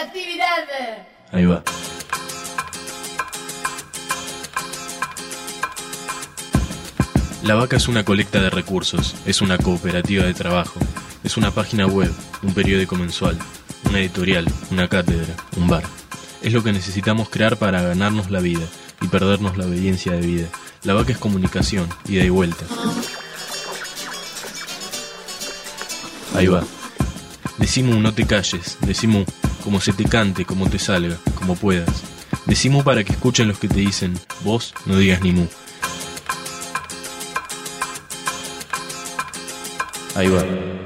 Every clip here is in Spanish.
Actividad. Ahí va. La Vaca es una colecta de recursos, es una cooperativa de trabajo, es una página web, un periódico mensual, una editorial, una cátedra, un bar. Es lo que necesitamos crear para ganarnos la vida y perdernos la obediencia de vida. La Vaca es comunicación, ida y vuelta. Ahí va. Decimu, no te calles, decimu, como se te cante, como te salga, como puedas. Decimu para que escuchen los que te dicen, vos no digas ni mu. Ahí va.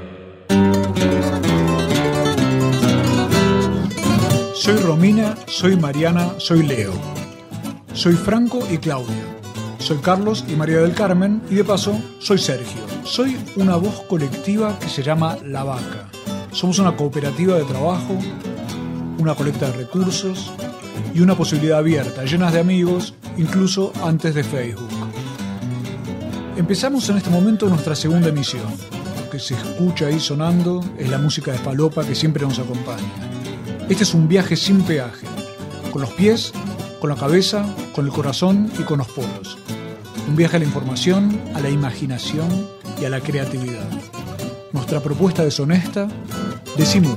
Soy Romina, soy Mariana, soy Leo. Soy Franco y Claudia. Soy Carlos y María del Carmen y de paso soy Sergio. Soy una voz colectiva que se llama La Vaca. Somos una cooperativa de trabajo, una colecta de recursos y una posibilidad abierta, llenas de amigos, incluso antes de Facebook. Empezamos en este momento nuestra segunda emisión. Lo que se escucha ahí sonando es la música de falopa que siempre nos acompaña. Este es un viaje sin peaje, con los pies, con la cabeza, con el corazón y con los poros. Un viaje a la información, a la imaginación y a la creatividad. Nuestra propuesta es honesta, decimu.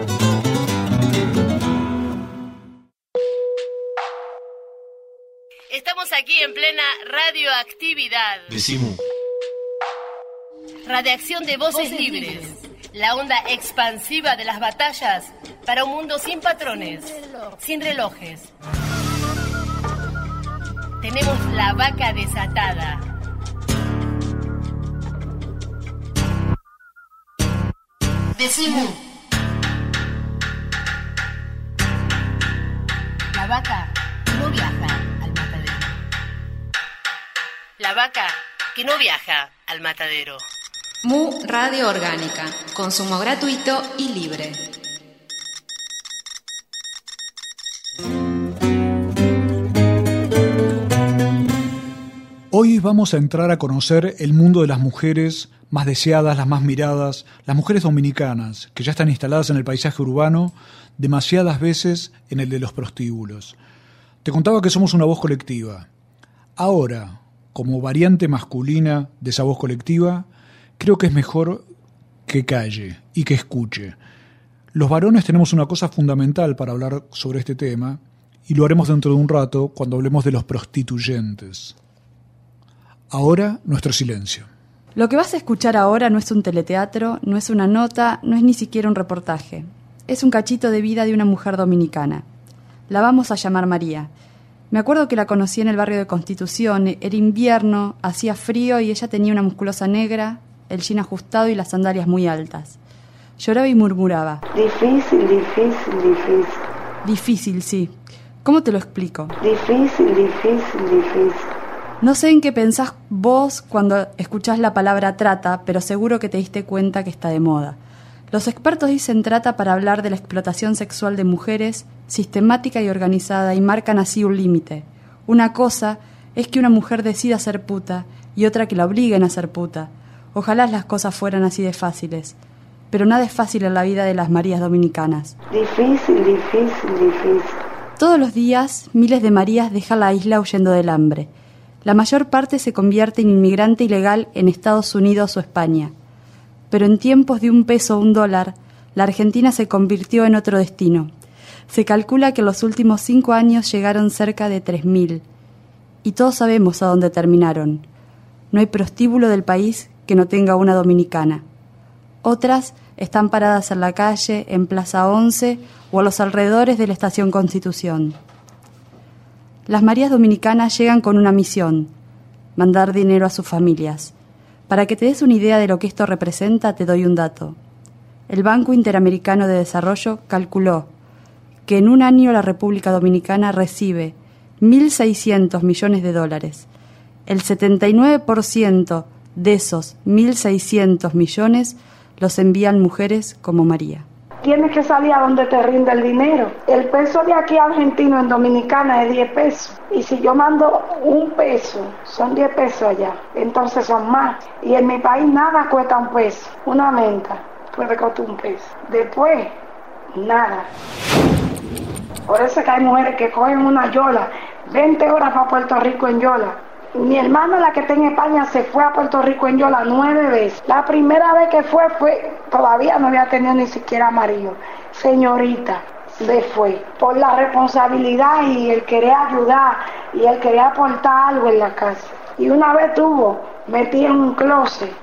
Estamos aquí en plena radioactividad. Decimu. Radiación de voces libres. La onda expansiva de las batallas para un mundo sin patrones, sin relojes. Tenemos la vaca desatada. Decimu. La vaca no viaja al matadero. La vaca que no viaja al matadero. Mu Radio Orgánica, consumo gratuito y libre. Hoy vamos a entrar a conocer el mundo de las mujeres más deseadas, las más miradas, las mujeres dominicanas, que ya están instaladas en el paisaje urbano, demasiadas veces en el de los prostíbulos. Te contaba que somos una voz colectiva. Ahora, como variante masculina de esa voz colectiva, creo que es mejor que calle y que escuche. Los varones tenemos una cosa fundamental para hablar sobre este tema, y lo haremos dentro de un rato cuando hablemos de los prostituyentes. Ahora, nuestro silencio. Lo que vas a escuchar ahora no es un teleteatro, no es una nota, no es ni siquiera un reportaje. Es un cachito de vida de una mujer dominicana. La vamos a llamar María. Me acuerdo que la conocí en el barrio de Constitución. Era invierno, hacía frío y ella tenía una musculosa negra, el jean ajustado y las sandalias muy altas. Lloraba y murmuraba. Difícil. Difícil, sí. ¿Cómo te lo explico? Difícil. No sé en qué pensás vos cuando escuchás la palabra trata, pero seguro que te diste cuenta que está de moda. Los expertos dicen trata para hablar de la explotación sexual de mujeres, sistemática y organizada, y marcan así un límite. Una cosa es que una mujer decida ser puta y otra que la obliguen a ser puta. Ojalá las cosas fueran así de fáciles, pero nada es fácil en la vida de las Marías dominicanas. Difícil. Todos los días, miles de Marías dejan la isla huyendo del hambre. La mayor parte se convierte en inmigrante ilegal en Estados Unidos o España. Pero en tiempos de $1 o $1, la Argentina se convirtió en otro destino. Se calcula que en los últimos 5 años llegaron cerca de 3.000. Y todos sabemos a dónde terminaron. No hay prostíbulo del país que no tenga una dominicana. Otras están paradas en la calle, en Plaza 11 o a los alrededores de la Estación Constitución. Las Marías dominicanas llegan con una misión: mandar dinero a sus familias. Para que te des una idea de lo que esto representa, te doy un dato. El Banco Interamericano de Desarrollo calculó que en un año la República Dominicana recibe $1.600 millones. El 79% de esos 1.600 millones los envían mujeres como María. Tienes que salir a donde te rinde el dinero. El peso de aquí argentino en Dominicana es 10 pesos. Y si yo mando $1, son 10 pesos allá. Entonces son más. Y en mi país nada cuesta $1. Una menta puede costar $1. Después, nada. Por eso es que hay mujeres que cogen una yola, 20 horas para Puerto Rico en yola. Mi hermana, la que está en España, se fue a Puerto Rico en yola 9 veces. La primera vez que fue, todavía no había tenido ni siquiera marido. Señorita, se fue por la responsabilidad y el querer ayudar y el querer aportar algo en la casa. Y una vez estuvo metida en un closet,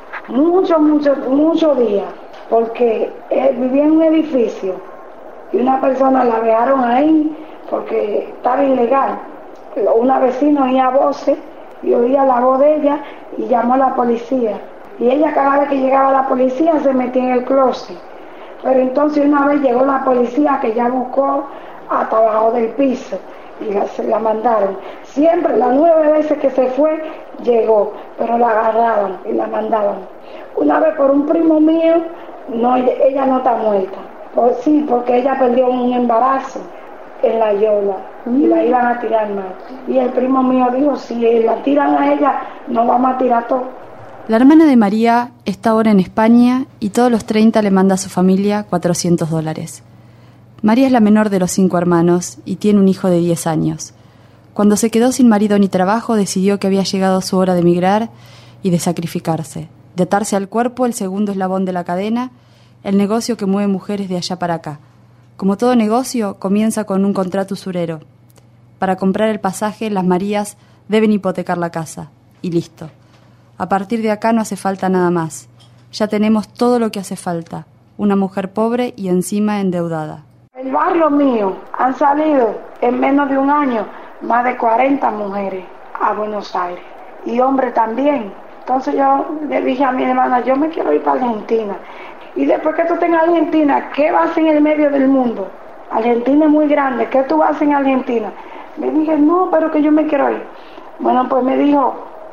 muchos días, porque vivía en un edificio y una persona la dejaron ahí porque estaba ilegal. Una vecina oía voces y oía la voz de ella y llamó a la policía. Y ella cada vez que llegaba la policía se metía en el closet. Pero entonces una vez llegó la policía que ya buscó hasta abajo del piso y se la mandaron. Siempre, las 9 veces que se fue, llegó, pero la agarraban y la mandaban. Una vez por un primo mío, no, ella no está muerta. Sí, porque ella perdió un embarazo en la yola y la iban a tirar mal. Y el primo mío dijo, si la tiran a ella, nos vamos a tirar todo. La hermana de María está ahora en España y todos los 30 le manda a su familia $400. María es la menor de los 5 hermanos y tiene un hijo de 10 años. Cuando se quedó sin marido ni trabajo, decidió que había llegado su hora de emigrar y de sacrificarse, de atarse al cuerpo el segundo eslabón de la cadena, el negocio que mueve mujeres de allá para acá. Como todo negocio, comienza con un contrato usurero. Para comprar el pasaje, las Marías deben hipotecar la casa. Y listo. A partir de acá no hace falta nada más. Ya tenemos todo lo que hace falta. Una mujer pobre y encima endeudada. El barrio mío han salido en menos de un año más de 40 mujeres a Buenos Aires. Y hombres también. Entonces yo le dije a mi hermana, yo me quiero ir para Argentina. Y después que tú estés en Argentina, ¿qué vas a hacer en el medio del mundo? Argentina es muy grande, ¿qué tú vas a hacer en Argentina? Le dije, no, pero que yo me quiero ir. Bueno, pues me dijo,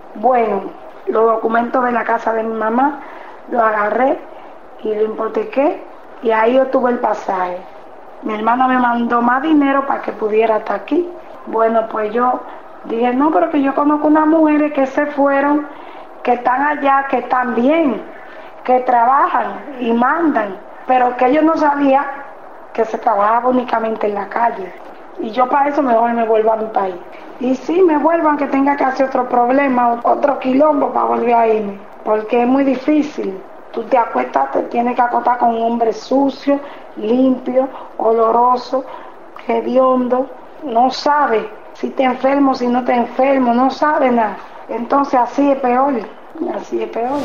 bueno, los documentos de la casa de mi mamá, los agarré y lo hipotequé y ahí yo tuve el pasaje. Mi hermana me mandó más dinero para que pudiera estar aquí. Bueno, pues yo dije, no, pero que yo conozco unas mujeres que se fueron, que están allá, que están bien, que trabajan y mandan, pero que yo no sabía que se trabajaba únicamente en la calle. Y yo para eso mejor me vuelvo a mi país. Y sí, me vuelvo aunque tenga que hacer otro problema, otro quilombo para volver a irme. Porque es muy difícil. Tú te acuestas, te tienes que acostar con un hombre sucio, limpio, oloroso, hediondo. No sabe si te enfermo, si no te enfermo, no sabe nada. Entonces así es peor, así es peor.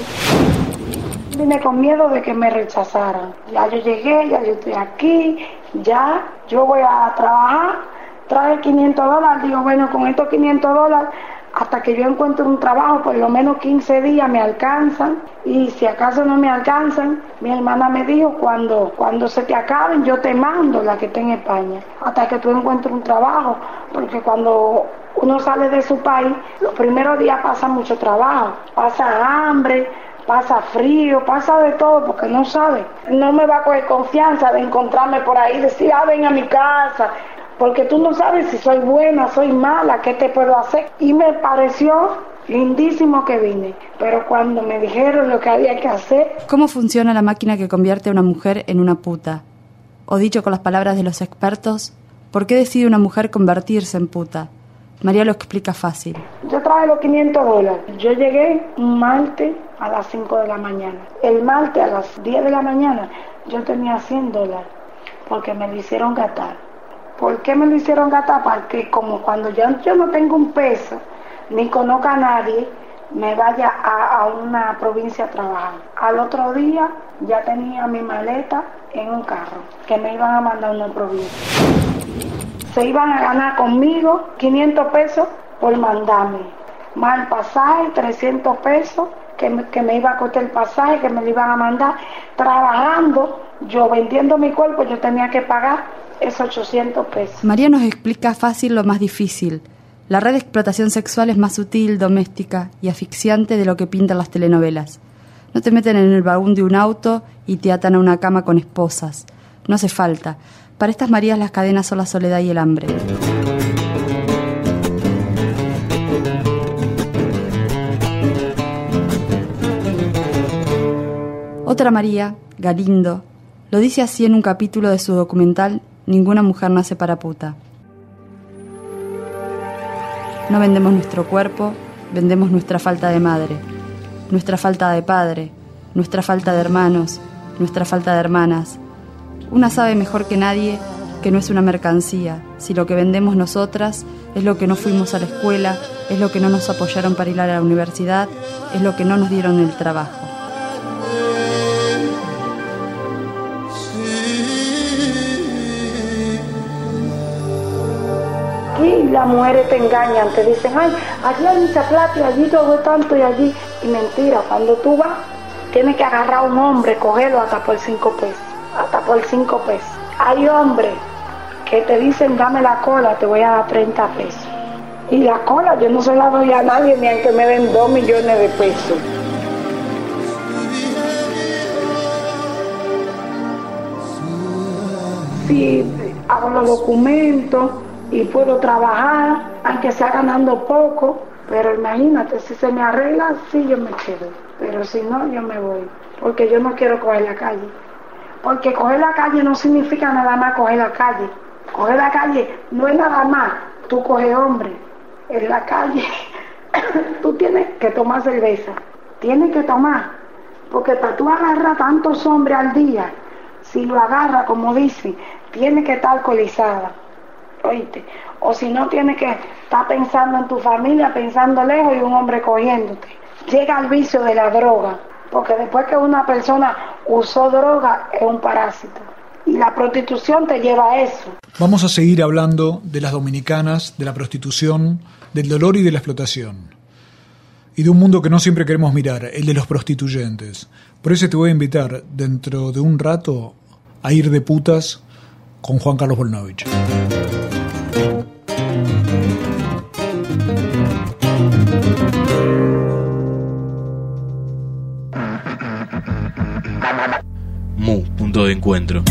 Vine con miedo de que me rechazaran. Ya yo llegué, ya yo estoy aquí, ya yo voy a trabajar. Traje $500, digo, bueno, con estos $500, hasta que yo encuentre un trabajo, por lo menos 15 días me alcanzan, y si acaso no me alcanzan, mi hermana me dijo, cuando se te acaben, yo te mando la que está en España, hasta que tú encuentres un trabajo, porque cuando uno sale de su país, los primeros días pasa mucho trabajo, pasa hambre, pasa frío, pasa de todo, porque no sabe. No me va a coger confianza de encontrarme por ahí, decir, ven a mi casa, porque tú no sabes si soy buena, soy mala, qué te puedo hacer. Y me pareció lindísimo que vine, pero cuando me dijeron lo que había que hacer... ¿Cómo funciona la máquina que convierte a una mujer en una puta? O dicho con las palabras de los expertos, ¿por qué decide una mujer convertirse en puta? María lo explica fácil. Yo traje los $500. Yo llegué un martes a las 5 de la mañana. El martes a las 10 de la mañana yo tenía $100, porque me lo hicieron gastar. ¿Por qué me lo hicieron gastar? Porque como cuando yo no tengo un peso, ni conozco a nadie, me vaya a una provincia a trabajar. Al otro día ya tenía mi maleta en un carro, que me iban a mandar a una provincia. Se iban a ganar conmigo $500 por mandarme. Más el pasaje, $300, que me iba a costar el pasaje, que me lo iban a mandar. Trabajando, yo vendiendo mi cuerpo, yo tenía que pagar esos $800. María nos explica fácil lo más difícil. La red de explotación sexual es más sutil, doméstica y asfixiante de lo que pintan las telenovelas. No te meten en el baúl de un auto y te atan a una cama con esposas. No hace falta. Para estas Marías las cadenas son la soledad y el hambre. Otra María, Galindo, lo dice así en un capítulo de su documental Ninguna mujer nace para puta. No vendemos nuestro cuerpo, vendemos nuestra falta de madre, nuestra falta de padre, nuestra falta de hermanos, nuestra falta de hermanas. Una sabe mejor que nadie que no es una mercancía, si lo que vendemos nosotras es lo que no fuimos a la escuela, es lo que no nos apoyaron para ir a la universidad, es lo que no nos dieron el trabajo. Aquí las mujeres te engañan, te dicen, ay, aquí hay mucha plata y allí todo tanto y allí. Y mentira, cuando tú vas, tienes que agarrar a un hombre, cogerlo hasta por 5 pesos. Hasta por 5 pesos. Hay hombres que te dicen, dame la cola, te voy a dar 30 pesos. Y la cola yo no se la doy a nadie, ni aunque me den 2 millones de pesos. Si hago los documentos y puedo trabajar, aunque sea ganando poco, pero imagínate, si se me arregla, sí yo me quedo. Pero si no, yo me voy, porque yo no quiero coger la calle. Porque coger la calle no significa nada más coger la calle. Coger la calle no es nada más tú coges hombre. En la calle tú tienes que tomar cerveza. Tienes que tomar. Porque para tú agarrar tantos hombres al día, si lo agarras, como dicen, tienes que estar alcoholizada. ¿Oíste? O si no, tienes que estar pensando en tu familia, pensando lejos y un hombre cogiéndote. Llega al vicio de la droga. Porque después que una persona usó droga, es un parásito. Y la prostitución te lleva a eso. Vamos a seguir hablando de las dominicanas, de la prostitución, del dolor y de la explotación. Y de un mundo que no siempre queremos mirar, el de los prostituyentes. Por eso te voy a invitar dentro de un rato a ir de putas con Juan Carlos Volnovich. Mu, punto de encuentro.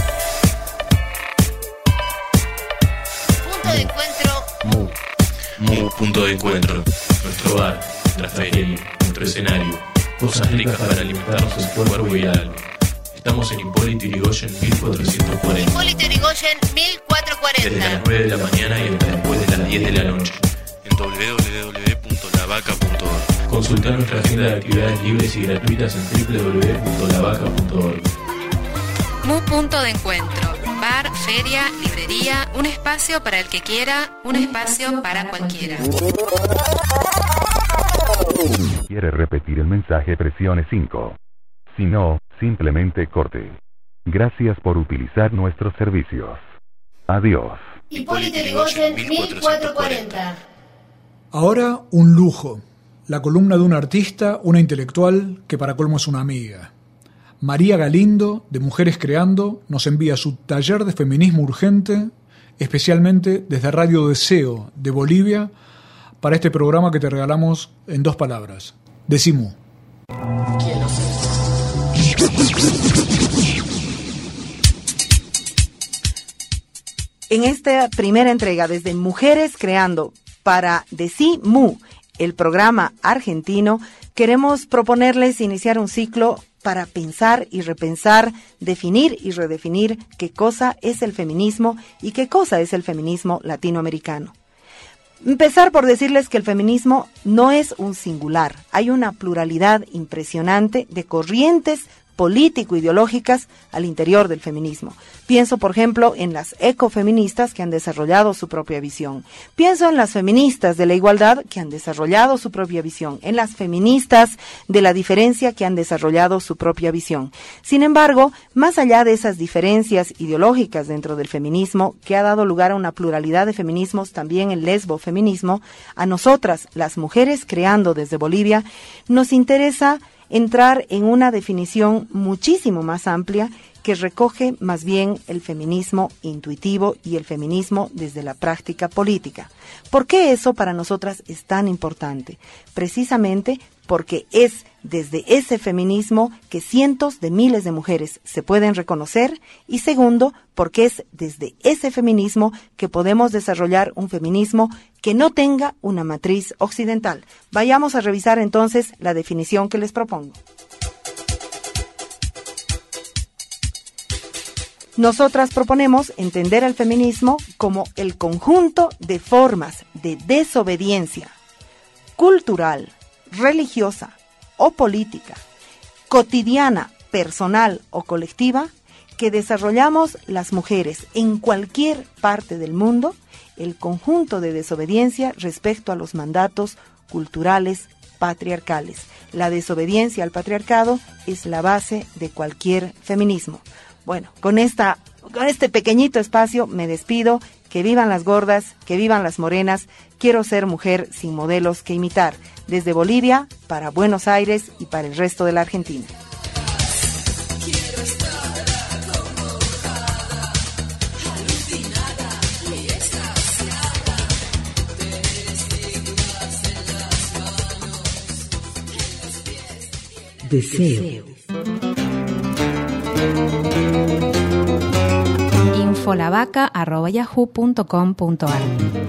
Punto de encuentro. Mu, punto de encuentro. Nuestro bar, nuestra feria, nuestro escenario. Cosas ricas para alimentarnos el cuerpo y el alma. Estamos en Hipólito Yrigoyen 1440. Hipólito Yrigoyen 1440. Desde las 9 de la mañana y hasta después de las 10 de la noche. En www.lavaca.org. Consulta nuestra agenda de actividades libres y gratuitas en www.lavaca.org. Mu punto de encuentro. Bar, feria, librería, un espacio para el que quiera, un espacio para cualquiera. ¿Quiere repetir el mensaje? Presione 5. Si no, simplemente corte. Gracias por utilizar nuestros servicios. Adiós. Hipólito Yrigoyen 1440. Ahora un lujo. La columna de un artista, una intelectual, que para colmo es una amiga. María Galindo, de Mujeres Creando, nos envía su taller de feminismo urgente, especialmente desde Radio Deseo de Bolivia, para este programa que te regalamos en 2 palabras. Decimu. En esta primera entrega, desde Mujeres Creando, para Decimu, el programa argentino, queremos proponerles iniciar un ciclo para pensar y repensar, definir y redefinir qué cosa es el feminismo y qué cosa es el feminismo latinoamericano. Empezar por decirles que el feminismo no es un singular, hay una pluralidad impresionante de corrientes político-ideológicas al interior del feminismo. Pienso, por ejemplo, en las ecofeministas que han desarrollado su propia visión. Pienso en las feministas de la igualdad que han desarrollado su propia visión. En las feministas de la diferencia que han desarrollado su propia visión. Sin embargo, más allá de esas diferencias ideológicas dentro del feminismo, que ha dado lugar a una pluralidad de feminismos, también el lesbofeminismo, a nosotras, las mujeres creando desde Bolivia, nos interesa entrar en una definición muchísimo más amplia que recoge más bien el feminismo intuitivo y el feminismo desde la práctica política. ¿Por qué eso para nosotras es tan importante? Precisamente porque es desde ese feminismo que cientos de miles de mujeres se pueden reconocer, y segundo, porque es desde ese feminismo que podemos desarrollar un feminismo que no tenga una matriz occidental. Vayamos a revisar entonces la definición que les propongo. Nosotras proponemos entender el feminismo como el conjunto de formas de desobediencia cultural, religiosa o política, cotidiana, personal o colectiva, que desarrollamos las mujeres en cualquier parte del mundo, el conjunto de desobediencia respecto a los mandatos culturales patriarcales. La desobediencia al patriarcado es la base de cualquier feminismo. Bueno, con este pequeñito espacio me despido. Que vivan las gordas, que vivan las morenas. Quiero ser mujer sin modelos que imitar. Desde Bolivia, para Buenos Aires y para el resto de la Argentina. Deseo. infolavaca@yahoo.com.ar.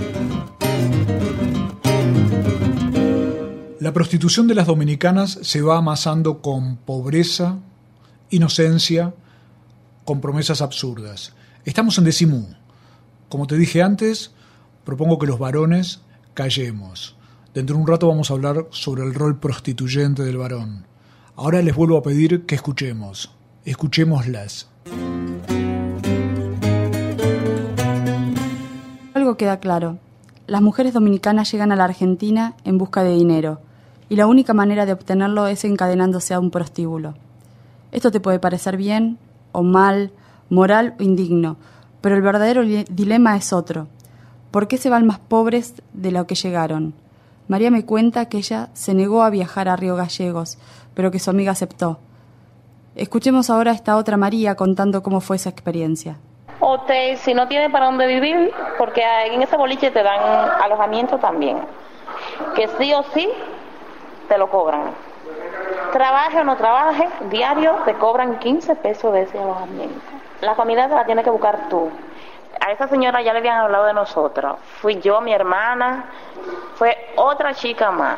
La prostitución de las dominicanas se va amasando con pobreza, inocencia, con promesas absurdas. Estamos en Decimú. Como te dije antes, propongo que los varones callemos. Dentro de un rato vamos a hablar sobre el rol prostituyente del varón. Ahora les vuelvo a pedir que escuchemos. Escuchémoslas. Algo queda claro. Las mujeres dominicanas llegan a la Argentina en busca de dinero, y la única manera de obtenerlo es encadenándose a un prostíbulo. Esto te puede parecer bien o mal, moral o indigno, pero el verdadero dilema es otro. ¿Por qué se van más pobres de lo que llegaron? María me cuenta que ella se negó a viajar a Río Gallegos, pero que su amiga aceptó. Escuchemos ahora a esta otra María contando cómo fue esa experiencia. Usted, si no tiene para dónde vivir, porque en ese boliche te dan alojamiento también, que sí o sí te lo cobran. Trabaje o no trabaje, diario te cobran 15 pesos de ese alojamiento. La comida te la tienes que buscar tú. A esa señora ya le habían hablado de nosotros. Fui yo, mi hermana, fue otra chica más.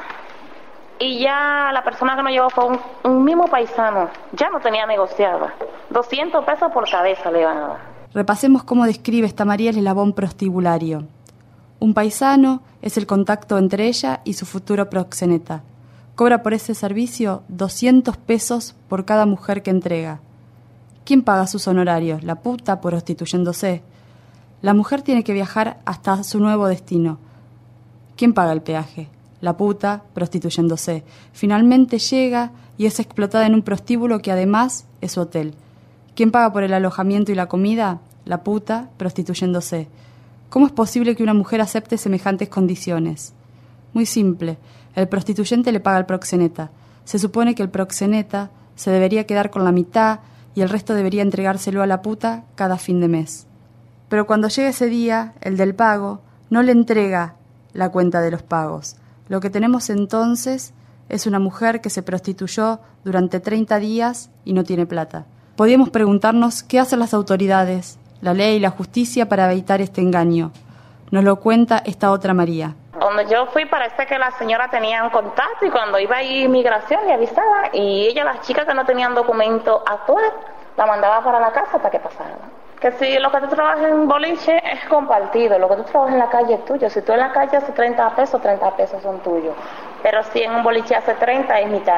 Y ya la persona que nos llevó fue un mismo paisano. Ya no tenía negociado. 200 pesos por cabeza le iban a dar. Repasemos cómo describe esta María el eslabón prostibulario. Un paisano es el contacto entre ella y su futuro proxeneta. Cobra por ese servicio 200 pesos por cada mujer que entrega. ¿Quién paga sus honorarios? La puta prostituyéndose. La mujer tiene que viajar hasta su nuevo destino. ¿Quién paga el peaje? La puta prostituyéndose. Finalmente llega y es explotada en un prostíbulo que además es su hotel. ¿Quién paga por el alojamiento y la comida? La puta prostituyéndose. ¿Cómo es posible que una mujer acepte semejantes condiciones? Muy simple. El prostituyente le paga al proxeneta. Se supone que el proxeneta se debería quedar con la mitad y el resto debería entregárselo a la puta cada fin de mes. Pero cuando llega ese día, el del pago, no le entrega la cuenta de los pagos. Lo que tenemos entonces es una mujer que se prostituyó durante 30 días y no tiene plata. Podríamos preguntarnos qué hacen las autoridades, la ley y la justicia para evitar este engaño. Nos lo cuenta esta otra María. Donde yo fui parece que la señora tenía un contacto y cuando iba a ir inmigración le avisaba y ella, las chicas que no tenían documento actual, la mandaba para la casa para que pasara. Que si lo que tú trabajas en boliche es compartido, lo que tú trabajas en la calle es tuyo. Si tú en la calle haces 30 pesos son tuyos. Pero si en un boliche hace 30 es mitad.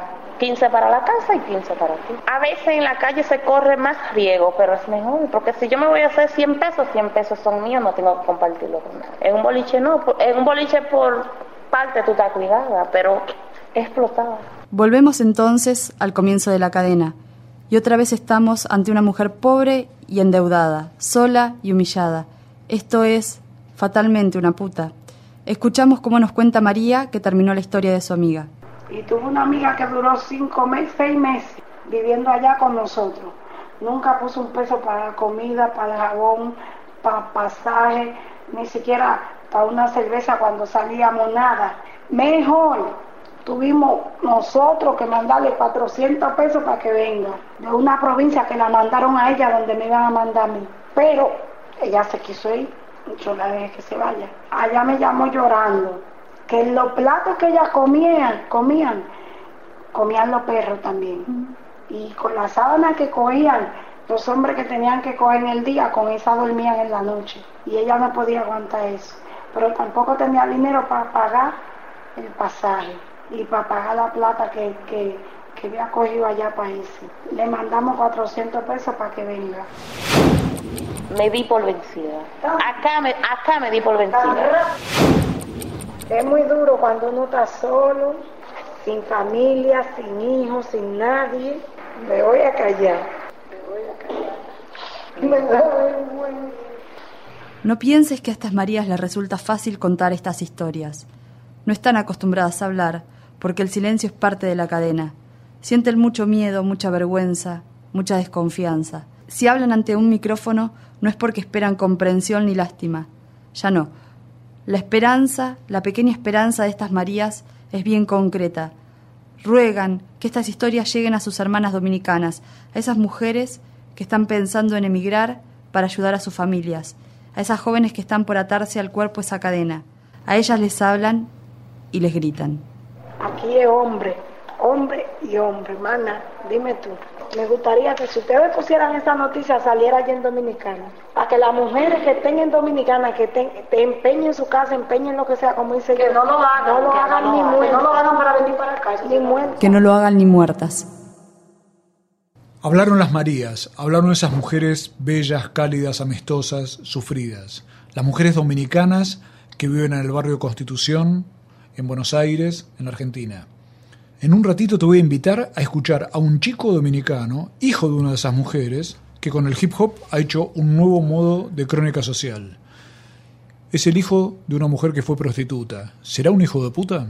15 para la casa y 15 para ti. A veces en la calle se corre más riesgo, pero es mejor, porque si yo me voy a hacer 100 pesos son míos, no tengo que compartirlo con nadie. En un boliche no, en un boliche por parte tú estás cuidada, pero explotada. Volvemos entonces al comienzo de la cadena, y otra vez estamos ante una mujer pobre y endeudada, sola y humillada. Esto es fatalmente una puta. Escuchamos cómo nos cuenta María que terminó la historia de su amiga. Y tuve una amiga que duró 6 meses viviendo allá con nosotros. Nunca puso un peso para la comida, para el jabón, para pasaje, ni siquiera para una cerveza cuando salíamos, nada. Mejor tuvimos nosotros que mandarle 400 pesos para que venga, de una provincia que la mandaron a ella donde me iban a mandar a mí. Pero ella se quiso ir, yo la dejé que se vaya. Allá me llamó llorando. Que en los platos que ellas comían los perros también. Y con la sábana que cogían, Los hombres que tenían que coger en el día, con esa dormían en la noche. Y ella no podía aguantar eso. Pero tampoco tenía dinero para pagar el pasaje y para pagar la plata que había cogido allá para irse. Le mandamos 400 pesos para que venga. Me di por vencida. Acá me di por vencida. Es muy duro cuando uno está solo, sin familia, sin hijos, sin nadie. Me voy a callar. Me da vergüenza. No pienses que a estas Marías les resulta fácil contar estas historias. No están acostumbradas a hablar, porque el silencio es parte de la cadena. Sienten mucho miedo, mucha vergüenza, mucha desconfianza. Si hablan ante un micrófono, no es porque esperan comprensión ni lástima. Ya no. La esperanza, la pequeña esperanza de estas Marías es bien concreta. Ruegan que estas historias lleguen a sus hermanas dominicanas, a esas mujeres que están pensando en emigrar para ayudar a sus familias, a esas jóvenes que están por atarse al cuerpo esa cadena. A ellas les hablan y les gritan. Aquí es hombre y hombre, mana, dime tú. Me gustaría que si ustedes pusieran esta noticia saliera allá en Dominicana, para que las mujeres que estén en Dominicana, que te empeñen su casa, empeñen lo que sea, como dice que yo, no lo hagan ni muertas, no lo hagan para venir para acá, ni muertas. Que no lo hagan ni muertas. Hablaron las Marías, hablaron esas mujeres bellas, cálidas, amistosas, sufridas. Las mujeres dominicanas que viven en el barrio Constitución, en Buenos Aires, en Argentina. En un ratito te voy a invitar a escuchar a un chico dominicano, hijo de una de esas mujeres, que con el hip hop ha hecho un nuevo modo de crónica social. Es el hijo de una mujer que fue prostituta. ¿Será un hijo de puta?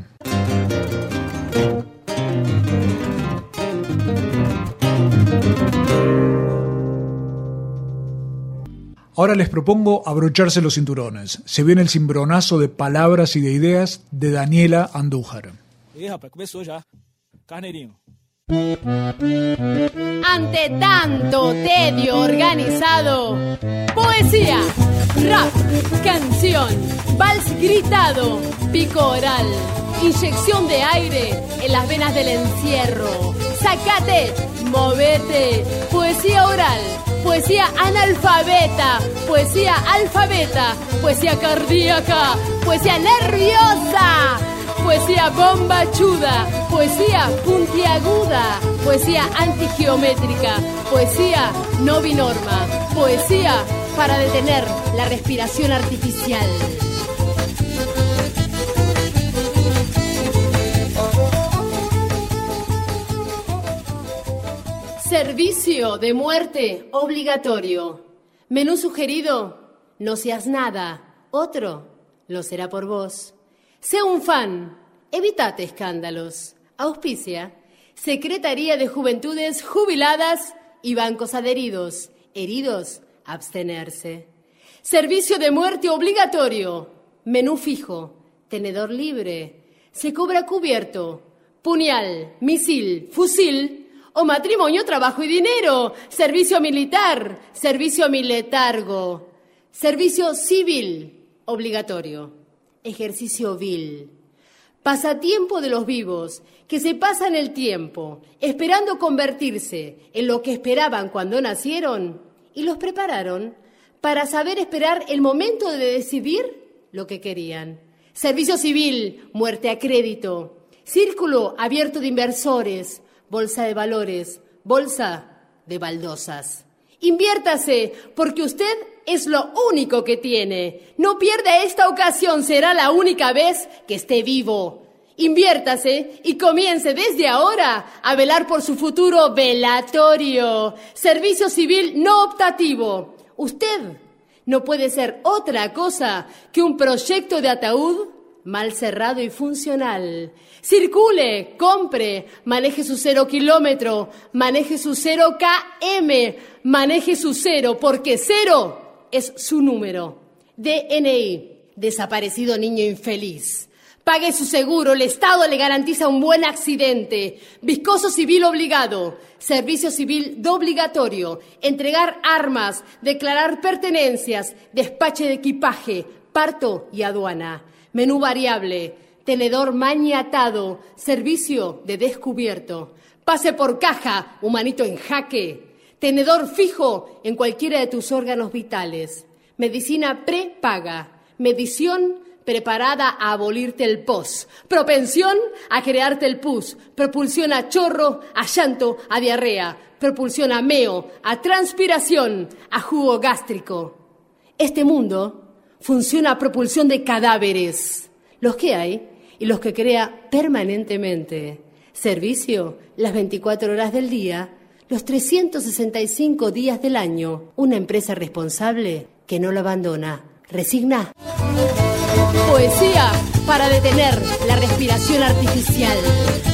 Ahora les propongo abrocharse los cinturones. Se viene el cimbronazo de palabras y de ideas de Daniela Andújar. Rapaz, começou já. Carneirinho. Ante tanto tedio organizado, poesía, rap, canción, vals gritado, pico oral, inyección de aire en las venas del encierro. Sacate, movete, poesía oral, poesía analfabeta, poesía alfabeta, poesía cardíaca, poesía nerviosa, poesía bombachuda, poesía puntiaguda, poesía antigeométrica, poesía no binorma, poesía para detener la respiración artificial. Servicio de muerte obligatorio. Menú sugerido, no seas nada, otro lo será por vos. Sé un fan, evítate escándalos. Auspicia, Secretaría de Juventudes Jubiladas y Bancos Adheridos. Heridos, abstenerse. Servicio de muerte obligatorio. Menú fijo, tenedor libre. Se cobra cubierto, puñal, misil, fusil o matrimonio, trabajo y dinero. Servicio militar, servicio militargo. Servicio civil obligatorio. Ejercicio vil. Pasatiempo de los vivos, que se pasan el tiempo esperando convertirse en lo que esperaban cuando nacieron y los prepararon para saber esperar el momento de decidir lo que querían. Servicio civil, muerte a crédito. Círculo abierto de inversores, bolsa de valores, bolsa de baldosas. Inviértase, porque usted es lo único que tiene. No pierda esta ocasión, será la única vez que esté vivo. Inviértase y comience desde ahora a velar por su futuro velatorio. Servicio civil no optativo. Usted no puede ser otra cosa que un proyecto de ataúd mal cerrado y funcional. Circule, compre, maneje su 0 kilómetro, maneje su 0 km, maneje su 0, porque 0 es su número. DNI, desaparecido niño infeliz. Pague su seguro, el Estado le garantiza un buen accidente. Viscoso civil obligado, servicio civil obligatorio, entregar armas, declarar pertenencias, despache de equipaje, parto y aduana. Menú variable, tenedor maniatado, servicio de descubierto. Pase por caja, humanito en jaque. tenedor fijo en cualquiera de tus órganos vitales. Medicina prepaga, medición preparada a abolirte el pos, propensión a crearte el pus, propulsión a chorro, a llanto, a diarrea, propulsión a meo, a transpiración, a jugo gástrico. Este mundo funciona a propulsión de cadáveres, los que hay y los que crea permanentemente. Servicio las 24 horas del día, los 365 días del año. Una empresa responsable que no lo abandona. Resigna. Poesía para detener la respiración artificial.